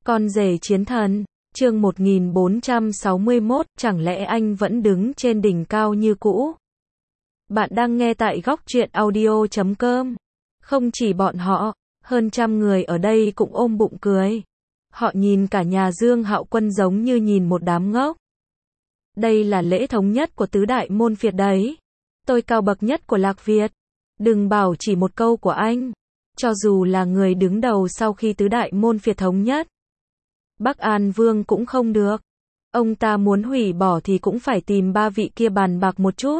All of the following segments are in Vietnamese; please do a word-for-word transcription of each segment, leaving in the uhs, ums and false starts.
Con rể chiến thần, chương một nghìn bốn trăm sáu mươi mốt, chẳng lẽ anh vẫn đứng trên đỉnh cao như cũ? Bạn đang nghe tại góc truyện audio chấm com. Không chỉ bọn họ, hơn trăm người ở đây cũng ôm bụng cười. Họ nhìn cả nhà Dương Hạo Quân giống như nhìn một đám ngốc. Đây là lễ thống nhất của tứ đại môn phiệt đấy. Tôi cao bậc nhất của Lạc Việt. Đừng bảo chỉ một câu của anh. Cho dù là người đứng đầu sau khi tứ đại môn phiệt thống nhất, Bắc An Vương cũng không được. Ông ta muốn hủy bỏ thì cũng phải tìm ba vị kia bàn bạc một chút.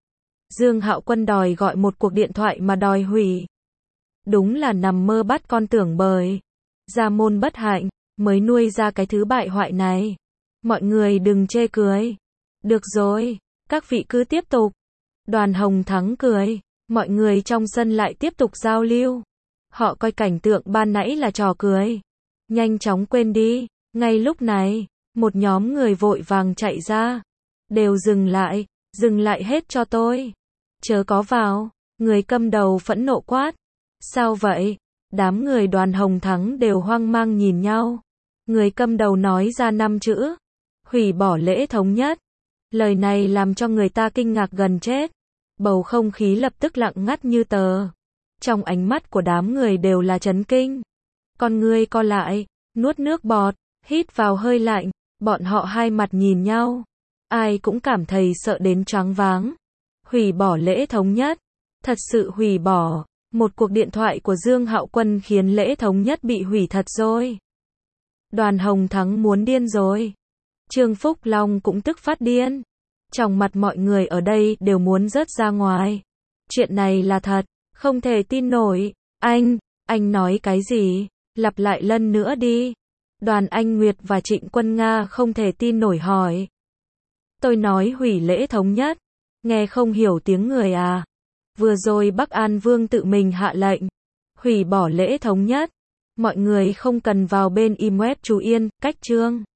Dương Hạo Quân đòi gọi một cuộc điện thoại mà đòi hủy. Đúng là nằm mơ bắt con tưởng bời. Gia môn bất hạnh, mới nuôi ra cái thứ bại hoại này. Mọi người đừng chê cười. Được rồi, các vị cứ tiếp tục. Đoàn Hồng Thắng cười. Mọi người trong sân lại tiếp tục giao lưu. Họ coi cảnh tượng ban nãy là trò cười. Nhanh chóng quên đi. Ngay lúc này, một nhóm người vội vàng chạy ra. Đều dừng lại, dừng lại hết cho tôi. Chớ có vào. Người cầm đầu phẫn nộ quát. Sao vậy? Đám người Đoàn Hồng Thắng đều hoang mang nhìn nhau. Người cầm đầu nói ra năm chữ. Hủy bỏ lễ thống nhất. Lời này làm cho người ta kinh ngạc gần chết. Bầu không khí lập tức lặng ngắt như tờ. Trong ánh mắt của đám người đều là chấn kinh. Con người co lại, nuốt nước bọt, hít vào hơi lạnh, bọn họ hai mặt nhìn nhau. Ai cũng cảm thấy sợ đến choáng váng. Hủy bỏ lễ thống nhất. Thật sự hủy bỏ. Một cuộc điện thoại của Dương Hạo Quân khiến lễ thống nhất bị hủy thật rồi. Đoàn Hồng Thắng muốn điên rồi. Trương Phúc Long cũng tức phát điên. Trong mặt mọi người ở đây đều muốn rớt ra ngoài. Chuyện này là thật, không thể tin nổi. Anh, anh nói cái gì? Lặp lại lần nữa đi. Đoàn Anh Nguyệt và Trịnh Quân Nga không thể tin nổi hỏi. Tôi nói hủy lễ thống nhất. Nghe không hiểu tiếng người à? Vừa rồi Bắc An Vương tự mình hạ lệnh. Hủy bỏ lễ thống nhất. Mọi người không cần vào bên im web chú yên, cách chương.